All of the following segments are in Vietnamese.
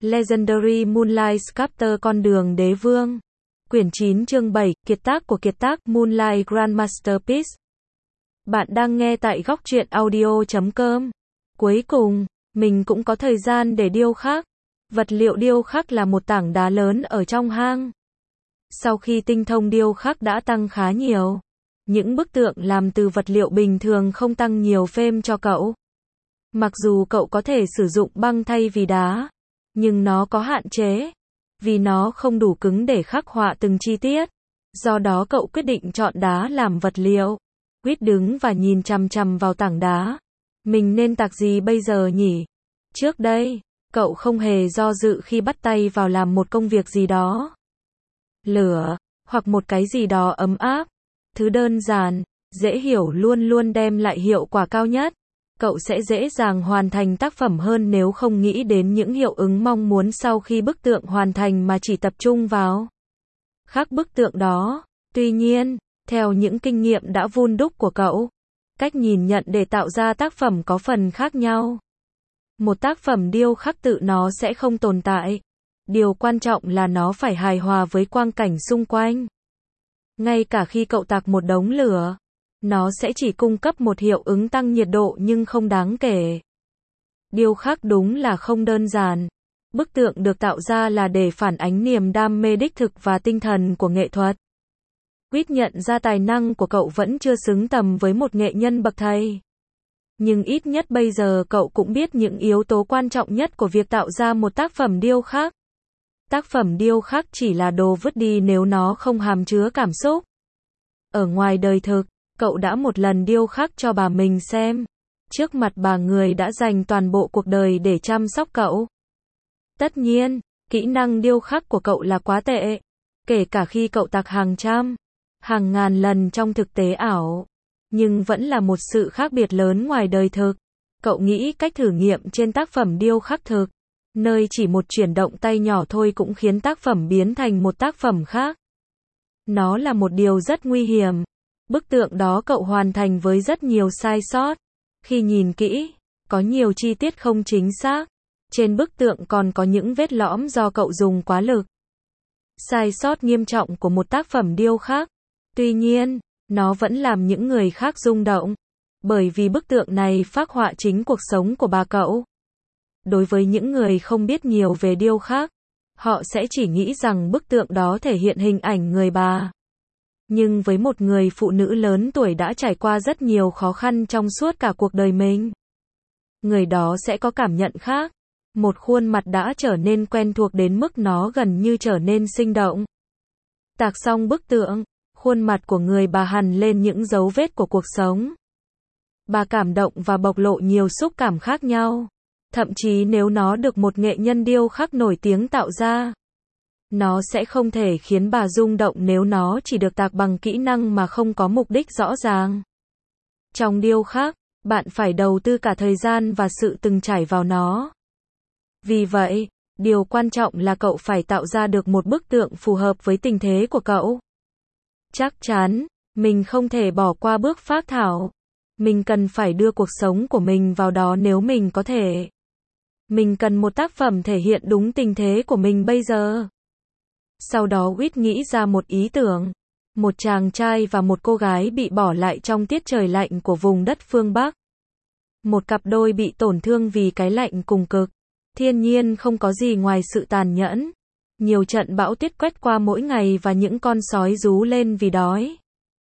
Legendary Moonlight Sculptor Con đường đế vương. Quyển 9 chương 7, kiệt tác của kiệt tác Moonlight Grand Masterpiece. Bạn đang nghe tại góc truyện audio.com. Cuối cùng, mình cũng có thời gian để điêu khắc. Vật liệu điêu khắc là một tảng đá lớn ở trong hang. Sau khi tinh thông điêu khắc đã tăng khá nhiều, những bức tượng làm từ vật liệu bình thường không tăng nhiều frame cho cậu. Mặc dù cậu có thể sử dụng băng thay vì đá, nhưng nó có hạn chế, vì nó không đủ cứng để khắc họa từng chi tiết. Do đó cậu quyết định chọn đá làm vật liệu. Quýt đứng và nhìn chằm chằm vào tảng đá. Mình nên tạc gì bây giờ nhỉ? Trước đây, cậu không hề do dự khi bắt tay vào làm một công việc gì đó. Lửa, hoặc một cái gì đó ấm áp. Thứ đơn giản, dễ hiểu luôn luôn đem lại hiệu quả cao nhất. Cậu sẽ dễ dàng hoàn thành tác phẩm hơn nếu không nghĩ đến những hiệu ứng mong muốn sau khi bức tượng hoàn thành mà chỉ tập trung vào khắc bức tượng đó. Tuy nhiên, theo những kinh nghiệm đã vun đúc của cậu, cách nhìn nhận để tạo ra tác phẩm có phần khác nhau. Một tác phẩm điêu khắc tự nó sẽ không tồn tại. Điều quan trọng là nó phải hài hòa với quang cảnh xung quanh. Ngay cả khi cậu tạc một đống lửa, nó sẽ chỉ cung cấp một hiệu ứng tăng nhiệt độ nhưng không đáng kể. Điêu khắc đúng là không đơn giản. Bức tượng được tạo ra là để phản ánh niềm đam mê đích thực và tinh thần của nghệ thuật. Quýt nhận ra tài năng của cậu vẫn chưa xứng tầm với một nghệ nhân bậc thầy. Nhưng ít nhất bây giờ cậu cũng biết những yếu tố quan trọng nhất của việc tạo ra một tác phẩm điêu khắc. Tác phẩm điêu khắc chỉ là đồ vứt đi nếu nó không hàm chứa cảm xúc. Ở ngoài đời thực, cậu đã một lần điêu khắc cho bà mình xem. Trước mặt bà người đã dành toàn bộ cuộc đời để chăm sóc cậu. Tất nhiên, kỹ năng điêu khắc của cậu là quá tệ. Kể cả khi cậu tạc hàng trăm, hàng ngàn lần trong thực tế ảo. Nhưng vẫn là một sự khác biệt lớn ngoài đời thực. Cậu nghĩ cách thử nghiệm trên tác phẩm điêu khắc thực, nơi chỉ một chuyển động tay nhỏ thôi cũng khiến tác phẩm biến thành một tác phẩm khác. Nó là một điều rất nguy hiểm. Bức tượng đó cậu hoàn thành với rất nhiều sai sót. Khi nhìn kỹ, có nhiều chi tiết không chính xác. Trên bức tượng còn có những vết lõm do cậu dùng quá lực. Sai sót nghiêm trọng của một tác phẩm điêu khắc. Tuy nhiên, nó vẫn làm những người khác rung động. Bởi vì bức tượng này phác họa chính cuộc sống của bà cậu. Đối với những người không biết nhiều về điêu khắc, họ sẽ chỉ nghĩ rằng bức tượng đó thể hiện hình ảnh người bà. Nhưng với một người phụ nữ lớn tuổi đã trải qua rất nhiều khó khăn trong suốt cả cuộc đời mình, người đó sẽ có cảm nhận khác. Một khuôn mặt đã trở nên quen thuộc đến mức nó gần như trở nên sinh động. Tạc xong bức tượng, khuôn mặt của người bà hằn lên những dấu vết của cuộc sống. Bà cảm động và bộc lộ nhiều xúc cảm khác nhau. Thậm chí nếu nó được một nghệ nhân điêu khắc nổi tiếng tạo ra, nó sẽ không thể khiến bà rung động nếu nó chỉ được tạc bằng kỹ năng mà không có mục đích rõ ràng. Trong điêu khắc, bạn phải đầu tư cả thời gian và sự từng trải vào nó. Vì vậy, điều quan trọng là cậu phải tạo ra được một bức tượng phù hợp với tình thế của cậu. Chắc chắn, mình không thể bỏ qua bước phác thảo. Mình cần phải đưa cuộc sống của mình vào đó nếu mình có thể. Mình cần một tác phẩm thể hiện đúng tình thế của mình bây giờ. Sau đó Quýt nghĩ ra một ý tưởng. Một chàng trai và một cô gái bị bỏ lại trong tiết trời lạnh của vùng đất phương Bắc. Một cặp đôi bị tổn thương vì cái lạnh cùng cực. Thiên nhiên không có gì ngoài sự tàn nhẫn. Nhiều trận bão tuyết quét qua mỗi ngày và những con sói rú lên vì đói.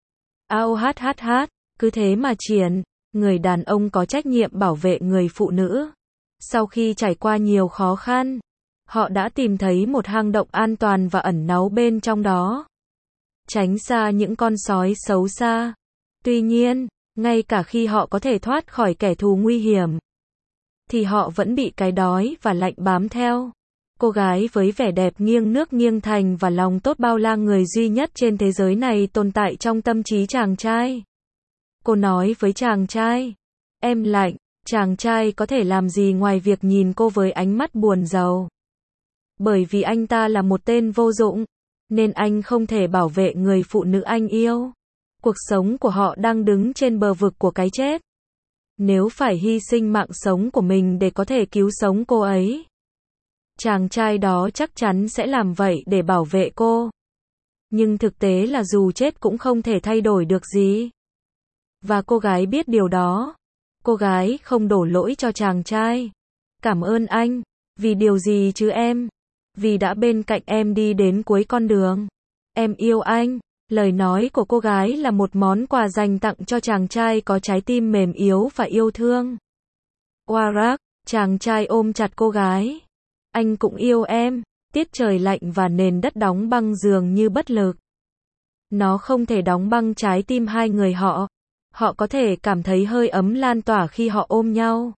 Cứ thế mà triển, người đàn ông có trách nhiệm bảo vệ người phụ nữ. Sau khi trải qua nhiều khó khăn, họ đã tìm thấy một hang động an toàn và ẩn náu bên trong đó. Tránh xa những con sói xấu xa. Tuy nhiên, ngay cả khi họ có thể thoát khỏi kẻ thù nguy hiểm, thì họ vẫn bị cái đói và lạnh bám theo. Cô gái với vẻ đẹp nghiêng nước nghiêng thành và lòng tốt bao la người duy nhất trên thế giới này tồn tại trong tâm trí chàng trai. Cô nói với chàng trai, em lạnh. Chàng trai có thể làm gì ngoài việc nhìn cô với ánh mắt buồn rầu. Bởi vì anh ta là một tên vô dụng, nên anh không thể bảo vệ người phụ nữ anh yêu. Cuộc sống của họ đang đứng trên bờ vực của cái chết. Nếu phải hy sinh mạng sống của mình để có thể cứu sống cô ấy, Chàng trai đó chắc chắn sẽ làm vậy để bảo vệ cô. Nhưng thực tế là dù chết cũng không thể thay đổi được gì. Và cô gái biết điều đó. Cô gái không đổ lỗi cho chàng trai. Cảm ơn anh. Vì điều gì chứ em? Vì đã bên cạnh em đi đến cuối con đường. Em yêu anh. Lời nói của cô gái là một món quà dành tặng cho chàng trai có trái tim mềm yếu và yêu thương. Warrak, chàng trai ôm chặt cô gái. Anh cũng yêu em. Tiết trời lạnh và nền đất đóng băng dường như bất lực. Nó không thể đóng băng trái tim hai người họ. Họ có thể cảm thấy hơi ấm lan tỏa khi họ ôm nhau.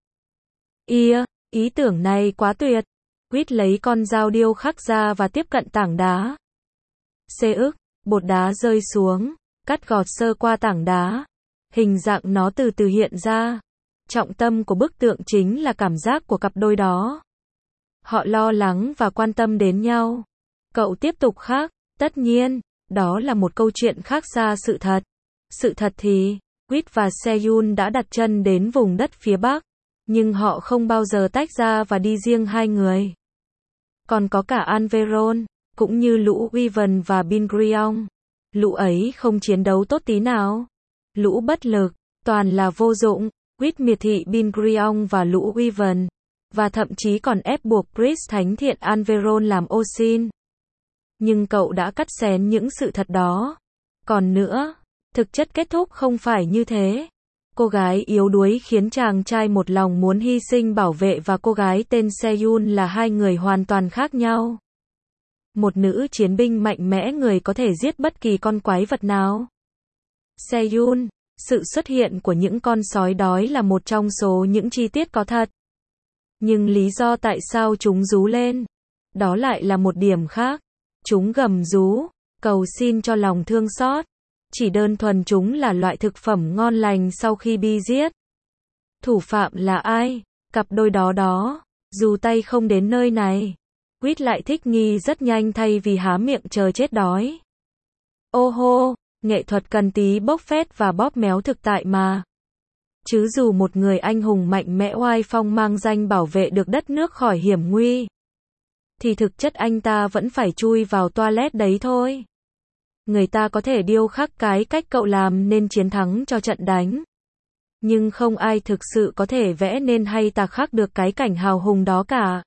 Ý tưởng này quá tuyệt. Quýt lấy con dao điêu khắc ra và tiếp cận tảng đá. Bột đá rơi xuống, cắt gọt sơ qua tảng đá. Hình dạng nó từ từ hiện ra. Trọng tâm của bức tượng chính là cảm giác của cặp đôi đó. Họ lo lắng và quan tâm đến nhau. Cậu tiếp tục khắc, tất nhiên, đó là một câu chuyện khác xa sự thật. Sự thật thì, Quýt và Seyun đã đặt chân đến vùng đất phía Bắc. Nhưng họ không bao giờ tách ra và đi riêng hai người. Còn có cả Anveron, cũng như lũ Weaven và Bingriong. Lũ ấy không chiến đấu tốt tí nào. Lũ bất lực, toàn là vô dụng. Quýt miệt thị Bingriong và lũ Weaven. Và thậm chí còn ép buộc Priest thánh thiện Anveron làm ô xin. Nhưng cậu đã cắt xén những sự thật đó. Còn nữa, thực chất kết thúc không phải như thế. Cô gái yếu đuối khiến chàng trai một lòng muốn hy sinh bảo vệ và cô gái tên Seyun là hai người hoàn toàn khác nhau. Một nữ chiến binh mạnh mẽ người có thể giết bất kỳ con quái vật nào. Seyun, sự xuất hiện của những con sói đói là một trong số những chi tiết có thật. Nhưng lý do tại sao chúng rú lên, đó lại là một điểm khác. Chúng gầm rú, cầu xin cho lòng thương xót. Chỉ đơn thuần chúng là loại thực phẩm ngon lành sau khi bị giết. Thủ phạm là ai? Cặp đôi đó. Dù tay không đến nơi này. Quýt lại thích nghi rất nhanh thay vì há miệng chờ chết đói. Ô hô, nghệ thuật cần tí bốc phét và bóp méo thực tại mà. Chứ dù một người anh hùng mạnh mẽ oai phong mang danh bảo vệ được đất nước khỏi hiểm nguy, thì thực chất anh ta vẫn phải chui vào toilet đấy thôi. Người ta có thể điêu khắc cái cách cậu làm nên chiến thắng cho trận đánh. Nhưng không ai thực sự có thể vẽ nên hay tạc khắc được cái cảnh hào hùng đó cả.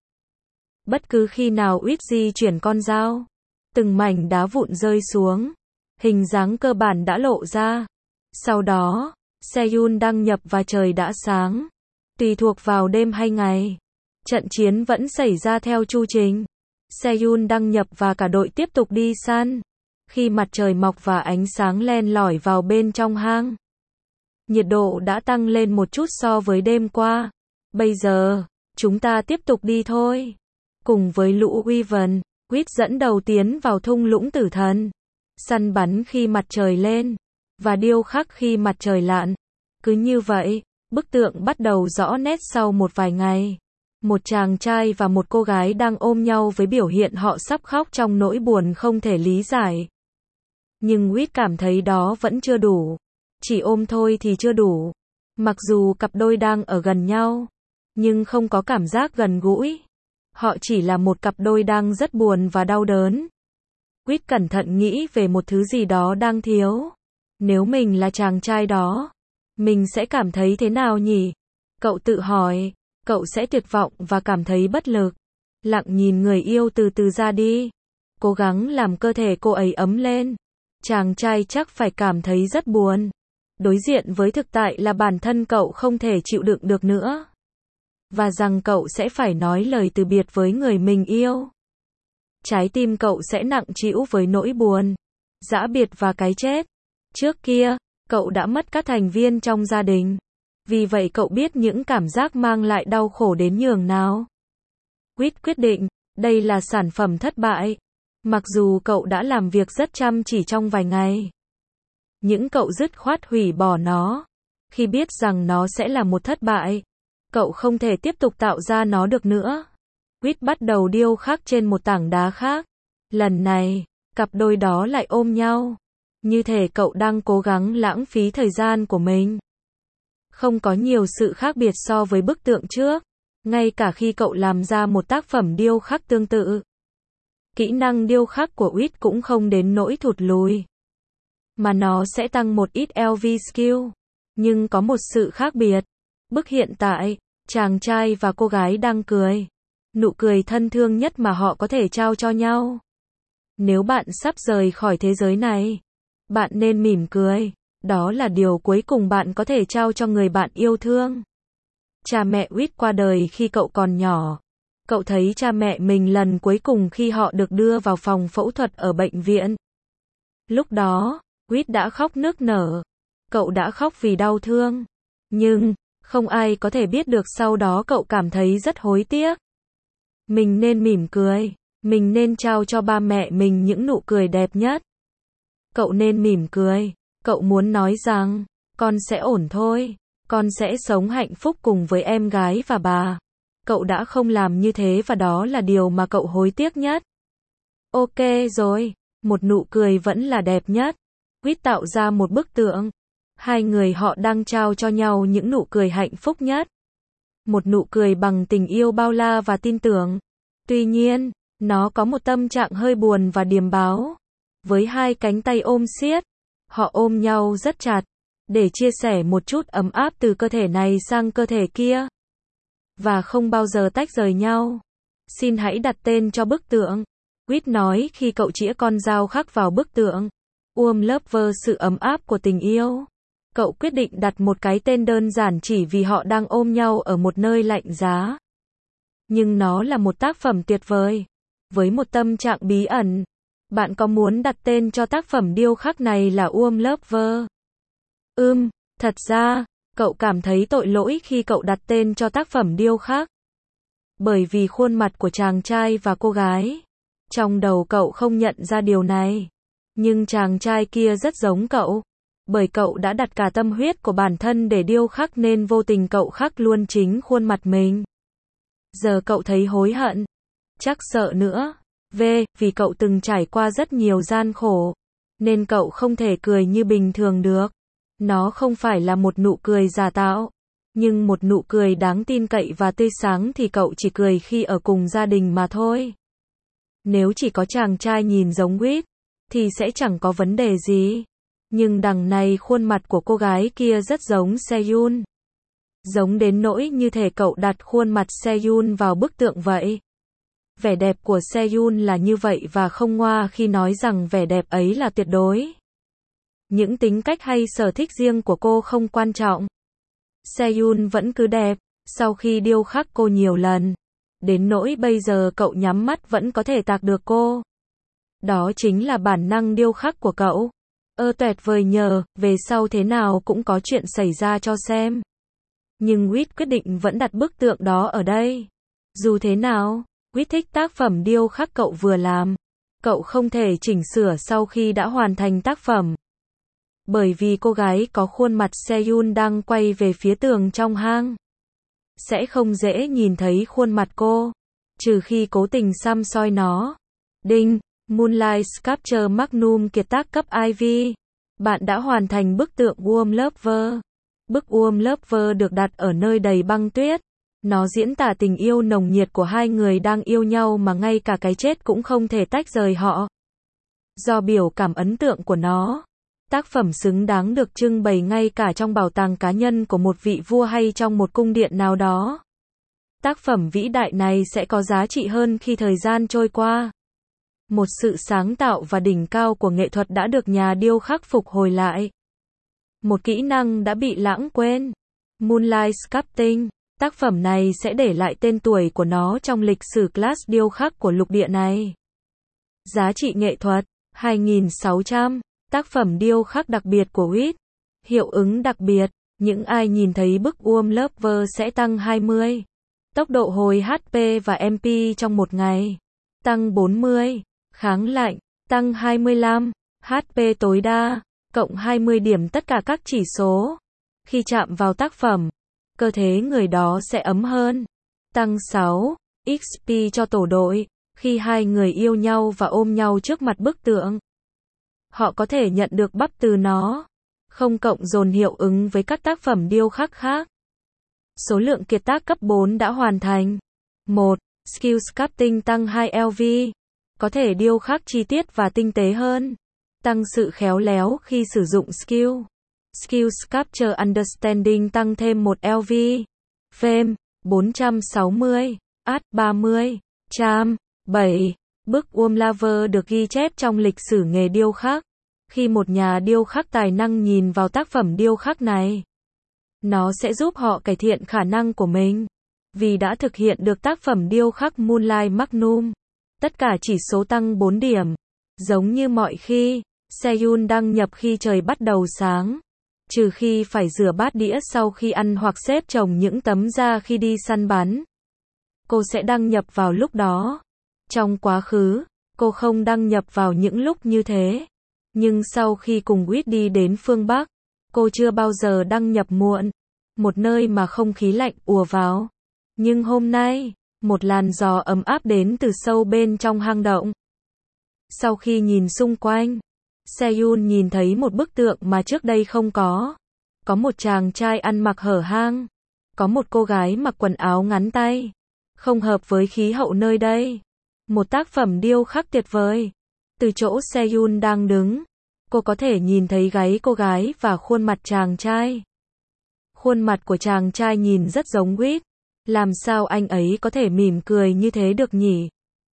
Bất cứ khi nào Quýt di chuyển con dao, từng mảnh đá vụn rơi xuống, hình dáng cơ bản đã lộ ra. Sau đó, Seyun đăng nhập và trời đã sáng. Tùy thuộc vào đêm hay ngày, trận chiến vẫn xảy ra theo chu trình. Seyun đăng nhập và cả đội tiếp tục đi săn. Khi mặt trời mọc và ánh sáng len lỏi vào bên trong hang, nhiệt độ đã tăng lên một chút so với đêm qua. Bây giờ, chúng ta tiếp tục đi thôi. Cùng với lũ Weaven, Quýt dẫn đầu tiến vào thung lũng tử thần. Săn bắn khi mặt trời lên, và điêu khắc khi mặt trời lặn. Cứ như vậy, bức tượng bắt đầu rõ nét sau một vài ngày. Một chàng trai và một cô gái đang ôm nhau với biểu hiện họ sắp khóc trong nỗi buồn không thể lý giải. Nhưng Quýt cảm thấy đó vẫn chưa đủ. Chỉ ôm thôi thì chưa đủ. Mặc dù cặp đôi đang ở gần nhau, nhưng không có cảm giác gần gũi. Họ chỉ là một cặp đôi đang rất buồn và đau đớn. Quýt cẩn thận nghĩ về một thứ gì đó đang thiếu. Nếu mình là chàng trai đó, mình sẽ cảm thấy thế nào nhỉ? Cậu tự hỏi, cậu sẽ tuyệt vọng và cảm thấy bất lực. Lặng nhìn người yêu từ từ ra đi. Cố gắng làm cơ thể cô ấy ấm lên. Chàng trai chắc phải cảm thấy rất buồn. Đối diện với thực tại là bản thân cậu không thể chịu đựng được nữa. Và rằng cậu sẽ phải nói lời từ biệt với người mình yêu. Trái tim cậu sẽ nặng trĩu với nỗi buồn, giã biệt và cái chết. Trước kia, cậu đã mất các thành viên trong gia đình. Vì vậy cậu biết những cảm giác mang lại đau khổ đến nhường nào. Quýt quyết định, đây là sản phẩm thất bại. Mặc dù cậu đã làm việc rất chăm chỉ trong vài ngày. Nhưng cậu dứt khoát hủy bỏ nó. Khi biết rằng nó sẽ là một thất bại, cậu không thể tiếp tục tạo ra nó được nữa. Quýt bắt đầu điêu khắc trên một tảng đá khác. Lần này, cặp đôi đó lại ôm nhau. Như thể cậu đang cố gắng lãng phí thời gian của mình. Không có nhiều sự khác biệt so với bức tượng trước. ngay cả khi cậu làm ra một tác phẩm điêu khắc tương tự. Kỹ năng điêu khắc của Whit cũng không đến nỗi thụt lùi, mà nó sẽ tăng một ít LV skill. Nhưng có một sự khác biệt. Bức hiện tại, chàng trai và cô gái đang cười. Nụ cười thân thương nhất mà họ có thể trao cho nhau. Nếu bạn sắp rời khỏi thế giới này, bạn nên mỉm cười. Đó là điều cuối cùng bạn có thể trao cho người bạn yêu thương. Cha mẹ Whit qua đời khi cậu còn nhỏ. Cậu thấy cha mẹ mình lần cuối cùng khi họ được đưa vào phòng phẫu thuật ở bệnh viện. Lúc đó, Whit đã khóc nức nở. Cậu đã khóc vì đau thương. Nhưng, không ai có thể biết được sau đó cậu cảm thấy rất hối tiếc. Mình nên mỉm cười. Mình nên trao cho ba mẹ mình những nụ cười đẹp nhất. Cậu nên mỉm cười. Cậu muốn nói rằng, con sẽ ổn thôi. Con sẽ sống hạnh phúc cùng với em gái và bà. Cậu đã không làm như thế và đó là điều mà cậu hối tiếc nhất. Ok rồi, một nụ cười vẫn là đẹp nhất. Whit tạo ra một bức tượng. Hai người họ đang trao cho nhau những nụ cười hạnh phúc nhất. Một nụ cười bằng tình yêu bao la và tin tưởng. Tuy nhiên, nó có một tâm trạng hơi buồn và điềm báo. Với hai cánh tay ôm siết, họ ôm nhau rất chặt, để chia sẻ một chút ấm áp từ cơ thể này sang cơ thể kia. Và không bao giờ tách rời nhau. Xin hãy đặt tên cho bức tượng. Whit nói khi cậu chĩa con dao khắc vào bức tượng. Warm Lover, sự ấm áp của tình yêu. Cậu quyết định đặt một cái tên đơn giản chỉ vì họ đang ôm nhau ở một nơi lạnh giá. Nhưng nó là một tác phẩm tuyệt vời. Với một tâm trạng bí ẩn. Bạn có muốn đặt tên cho tác phẩm điêu khắc này là Warm Lover? Thật ra, cậu cảm thấy tội lỗi khi cậu đặt tên cho tác phẩm điêu khắc. Bởi vì khuôn mặt của chàng trai và cô gái. Trong đầu cậu không nhận ra điều này. Nhưng chàng trai kia rất giống cậu. Bởi cậu đã đặt cả tâm huyết của bản thân để điêu khắc nên vô tình cậu khắc luôn chính khuôn mặt mình. Giờ cậu thấy hối hận. Chắc sợ nữa. Vì cậu từng trải qua rất nhiều gian khổ. Nên cậu không thể cười như bình thường được. Nó không phải là một nụ cười giả tạo. Nhưng một nụ cười đáng tin cậy và tươi sáng thì cậu chỉ cười khi ở cùng gia đình mà thôi. Nếu chỉ có chàng trai nhìn giống Whit, thì sẽ chẳng có vấn đề gì. Nhưng đằng này khuôn mặt của cô gái kia rất giống Seyun. Giống đến nỗi như thể cậu đặt khuôn mặt Seyun vào bức tượng vậy. Vẻ đẹp của Seyun là như vậy và không ngoa khi nói rằng vẻ đẹp ấy là tuyệt đối. Những tính cách hay sở thích riêng của cô không quan trọng. Seyun vẫn cứ đẹp, sau khi điêu khắc cô nhiều lần. Đến nỗi bây giờ cậu nhắm mắt vẫn có thể tạc được cô. Đó chính là bản năng điêu khắc của cậu. Tuyệt vời nhờ, về sau thế nào cũng có chuyện xảy ra cho xem. Nhưng Whit quyết định vẫn đặt bức tượng đó ở đây. Dù thế nào, Whit thích tác phẩm điêu khắc cậu vừa làm. Cậu không thể chỉnh sửa sau khi đã hoàn thành tác phẩm. Bởi vì cô gái có khuôn mặt Seyun đang quay về phía tường trong hang. Sẽ không dễ nhìn thấy khuôn mặt cô. Trừ khi cố tình xăm soi nó. Đinh, Moonlight Sculpture Magnum kiệt tác cấp IV. Bạn đã hoàn thành bức tượng Warm Lover. Bức Warm Lover được đặt ở nơi đầy băng tuyết. Nó diễn tả tình yêu nồng nhiệt của hai người đang yêu nhau mà ngay cả cái chết cũng không thể tách rời họ. Do biểu cảm ấn tượng của nó, tác phẩm xứng đáng được trưng bày ngay cả trong bảo tàng cá nhân của một vị vua hay trong một cung điện nào đó. Tác phẩm vĩ đại này sẽ có giá trị hơn khi thời gian trôi qua. Một sự sáng tạo và đỉnh cao của nghệ thuật đã được nhà điêu khắc phục hồi lại. Một kỹ năng đã bị lãng quên. Moonlight Sculpting. Tác phẩm này sẽ để lại tên tuổi của nó trong lịch sử class điêu khắc của lục địa này. Giá trị nghệ thuật 2.600. Tác phẩm điêu khắc đặc biệt của Whit. Hiệu ứng đặc biệt. Những ai nhìn thấy bức Warm Lover sẽ tăng 20. Tốc độ hồi HP và MP trong một ngày. Tăng 40. Kháng lạnh. Tăng 25. HP tối đa. Cộng 20 điểm tất cả các chỉ số. Khi chạm vào tác phẩm, cơ thể người đó sẽ ấm hơn. Tăng 6. XP cho tổ đội. Khi hai người yêu nhau và ôm nhau trước mặt bức tượng, họ có thể nhận được bắp từ nó. Không cộng dồn hiệu ứng với các tác phẩm điêu khắc khác. Số lượng kiệt tác cấp 4 đã hoàn thành. 1. Skill Sculpting tăng 2 LV. Có thể điêu khắc chi tiết và tinh tế hơn. Tăng sự khéo léo khi sử dụng skill. Skill Sculpture Understanding tăng thêm 1 LV. Fame 460. Art 30. Charm 7. Bức Wurmlager được ghi chép trong lịch sử nghề điêu khắc. Khi một nhà điêu khắc tài năng nhìn vào tác phẩm điêu khắc này, nó sẽ giúp họ cải thiện khả năng của mình. Vì đã thực hiện được tác phẩm điêu khắc Moonlight Magnum. Tất cả chỉ số tăng 4 điểm. Giống như mọi khi, Seyun đăng nhập khi trời bắt đầu sáng. Trừ khi phải rửa bát đĩa sau khi ăn hoặc xếp chồng những tấm da khi đi săn bắn. Cô sẽ đăng nhập vào lúc đó. Trong quá khứ, cô không đăng nhập vào những lúc như thế. Nhưng sau khi cùng Wit đi đến phương Bắc, cô chưa bao giờ đăng nhập muộn. Một nơi mà không khí lạnh ùa vào. Nhưng hôm nay, một làn gió ấm áp đến từ sâu bên trong hang động. Sau khi nhìn xung quanh, Seyun nhìn thấy một bức tượng mà trước đây không có. Có một chàng trai ăn mặc hở hang. Có một cô gái mặc quần áo ngắn tay. Không hợp với khí hậu nơi đây. Một tác phẩm điêu khắc tuyệt vời. Từ chỗ Seyun đang đứng, cô có thể nhìn thấy gáy cô gái và khuôn mặt chàng trai. Khuôn mặt của chàng trai nhìn rất giống Wit. Làm sao anh ấy có thể mỉm cười như thế được nhỉ?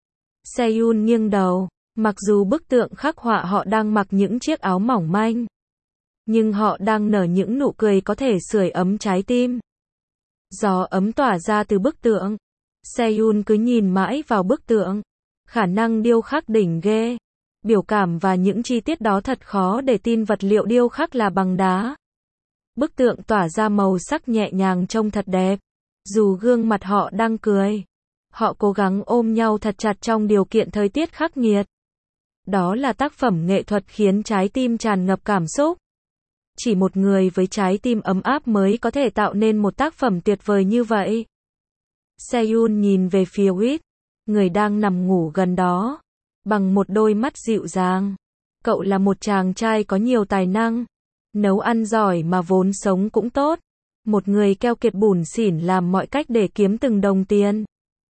Seyun nghiêng đầu. Mặc dù bức tượng khắc họa họ đang mặc những chiếc áo mỏng manh, nhưng họ đang nở những nụ cười có thể sưởi ấm trái tim. Gió ấm tỏa ra từ bức tượng. Seyun cứ nhìn mãi vào bức tượng. Khả năng điêu khắc đỉnh ghê. Biểu cảm và những chi tiết đó thật khó để tin vật liệu điêu khắc là bằng đá. Bức tượng tỏa ra màu sắc nhẹ nhàng trông thật đẹp. Dù gương mặt họ đang cười, họ cố gắng ôm nhau thật chặt trong điều kiện thời tiết khắc nghiệt. Đó là tác phẩm nghệ thuật khiến trái tim tràn ngập cảm xúc. Chỉ một người với trái tim ấm áp mới có thể tạo nên một tác phẩm tuyệt vời như vậy. Seyun nhìn về phía Wit, người đang nằm ngủ gần đó, bằng một đôi mắt dịu dàng. Cậu là một chàng trai có nhiều tài năng, nấu ăn giỏi mà vốn sống cũng tốt. Một người keo kiệt bủn xỉn làm mọi cách để kiếm từng đồng tiền.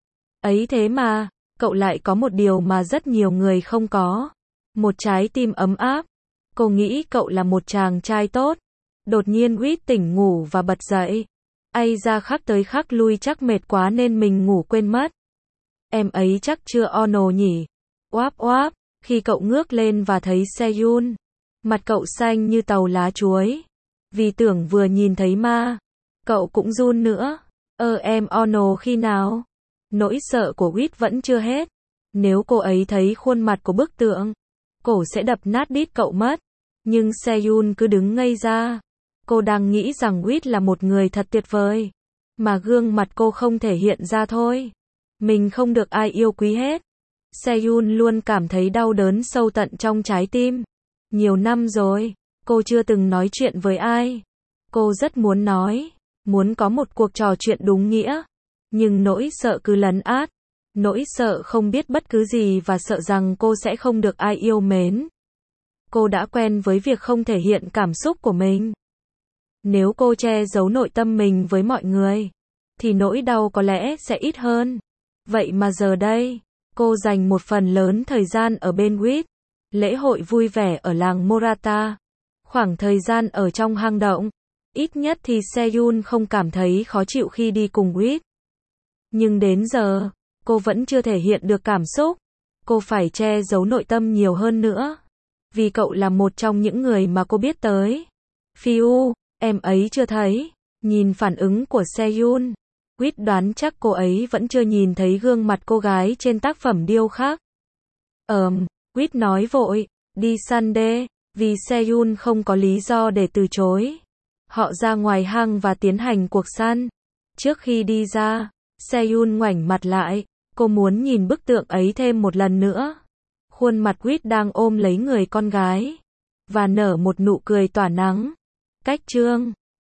Ấy thế mà, cậu lại có một điều mà rất nhiều người không có. Một trái tim ấm áp. Cô nghĩ cậu là một chàng trai tốt. Đột nhiên Wit tỉnh ngủ và bật dậy. Ai ra khắc tới khắc lui chắc mệt quá nên mình ngủ quên mất. Em ấy chắc chưa ono nhỉ. Oáp oáp, khi cậu ngước lên và thấy Seyun. Mặt cậu xanh như tàu lá chuối. Vì tưởng vừa nhìn thấy ma. Cậu cũng run nữa. Em ono khi nào? Nỗi sợ của Wit vẫn chưa hết. Nếu cô ấy thấy khuôn mặt của bức tượng, cổ sẽ đập nát đít cậu mất. Nhưng Seyun cứ đứng ngây ra. Cô đang nghĩ rằng Wit là một người thật tuyệt vời. Mà gương mặt cô không thể hiện ra thôi. Mình không được ai yêu quý hết. Seyun luôn cảm thấy đau đớn sâu tận trong trái tim. Nhiều năm rồi, cô chưa từng nói chuyện với ai. Cô rất muốn nói, muốn có một cuộc trò chuyện đúng nghĩa. Nhưng nỗi sợ cứ lấn át. Nỗi sợ không biết bất cứ gì và sợ rằng cô sẽ không được ai yêu mến. Cô đã quen với việc không thể hiện cảm xúc của mình. Nếu cô che giấu nội tâm mình với mọi người, thì nỗi đau có lẽ sẽ ít hơn. Vậy mà giờ đây, cô dành một phần lớn thời gian ở bên Wit. Lễ hội vui vẻ ở làng Morata. Khoảng thời gian ở trong hang động. Ít nhất thì Seyun không cảm thấy khó chịu khi đi cùng Wit. Nhưng đến giờ, cô vẫn chưa thể hiện được cảm xúc. Cô phải che giấu nội tâm nhiều hơn nữa. Vì cậu là một trong những người mà cô biết tới. Phiu, em ấy chưa thấy. Nhìn phản ứng của Seyun, Wit đoán chắc cô ấy vẫn chưa nhìn thấy gương mặt cô gái trên tác phẩm điêu khắc. Wit nói vội, đi săn đê, vì Seyun không có lý do để từ chối. Họ ra ngoài hang và tiến hành cuộc săn. Trước khi đi ra, Seyun ngoảnh mặt lại, cô muốn nhìn bức tượng ấy thêm một lần nữa. Khuôn mặt Wit đang ôm lấy người con gái và nở một nụ cười tỏa nắng. Cách chương